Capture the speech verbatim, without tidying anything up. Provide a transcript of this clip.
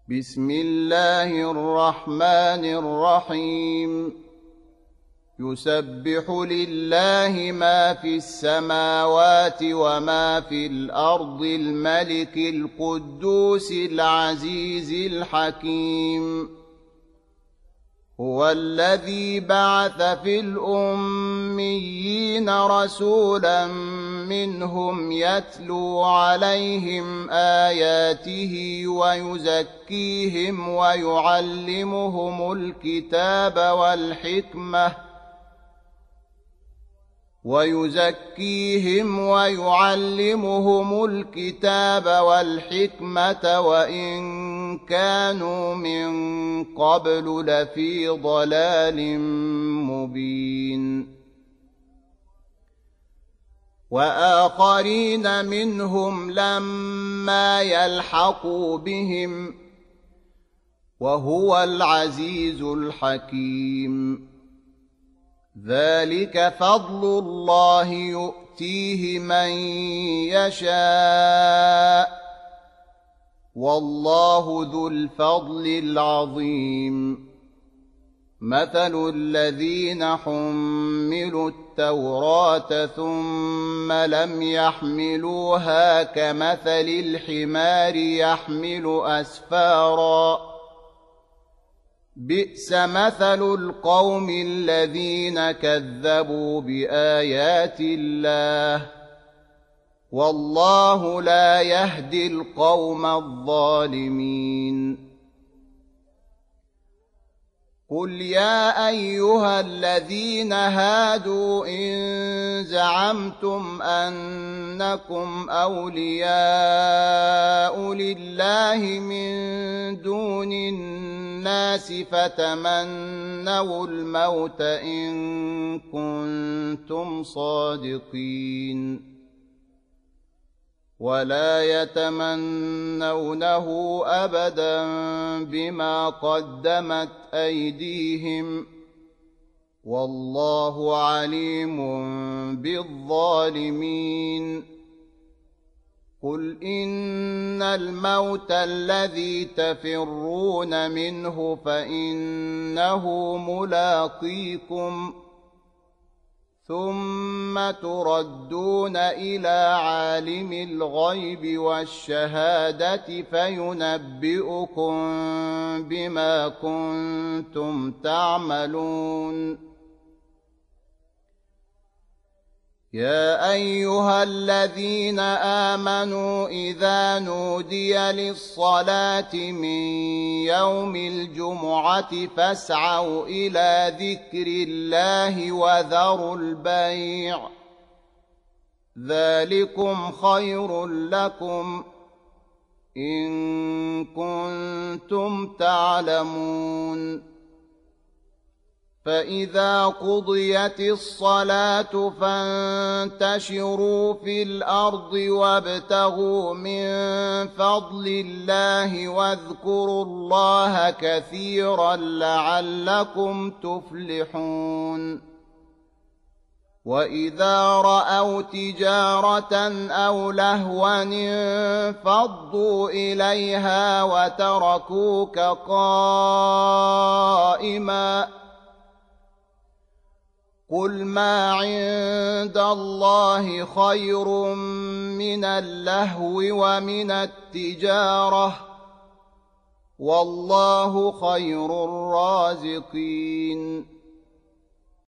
بسم الله الرحمن الرحيم يسبح لله ما في السماوات وما في الأرض الملك القدوس العزيز الحكيم هو الذي بعث في الأميين رسولا منهم يتلو عليهم آياته ويزكيهم ويعلمهم الكتاب والحكمة ويزكيهم ويعلمهم الكتاب والحكمة وإن كانوا من قبل لفي ضلال مبين وآخرين منهم لما يلحقوا بهم وهو العزيز الحكيم ذلك فضل الله يؤتيه من يشاء والله ذو الفضل العظيم مثل الذين حملوا التوراة ثم لم يحملوها كمثل الحمار يحمل أسفاراً بئس مثل القوم الذين كذبوا بآيات الله والله لا يهدي القوم الظالمين قل يا أيها الذين هادوا إن زعمتم أنكم أولياء لله من دون الناس فتمنوا الموت إن كنتم صادقين ولا يتمنونه أبدا بما قدمت أيديهم والله عليم بالظالمين قل إن الموت الذي تفرون منه فإنه ملاقيكم ثم تردون إلى عالم الغيب والشهادة فينبئكم بما كنتم تعملون يا أيها الذين آمنوا إذا نودي للصلاة من يوم الجمعة فاسعوا إلى ذكر الله وذروا البيع ذلكم خير لكم إن كنتم تعلمون فإذا قضيت الصلاة فانتشروا في الأرض وابتغوا من فضل الله واذكروا الله كثيرا لعلكم تفلحون وإذا رأوا تجارة أو لهوا انفضوا إليها وتركوك قائما قل ما عند الله خير من اللهو ومن التجارة والله خير الرازقين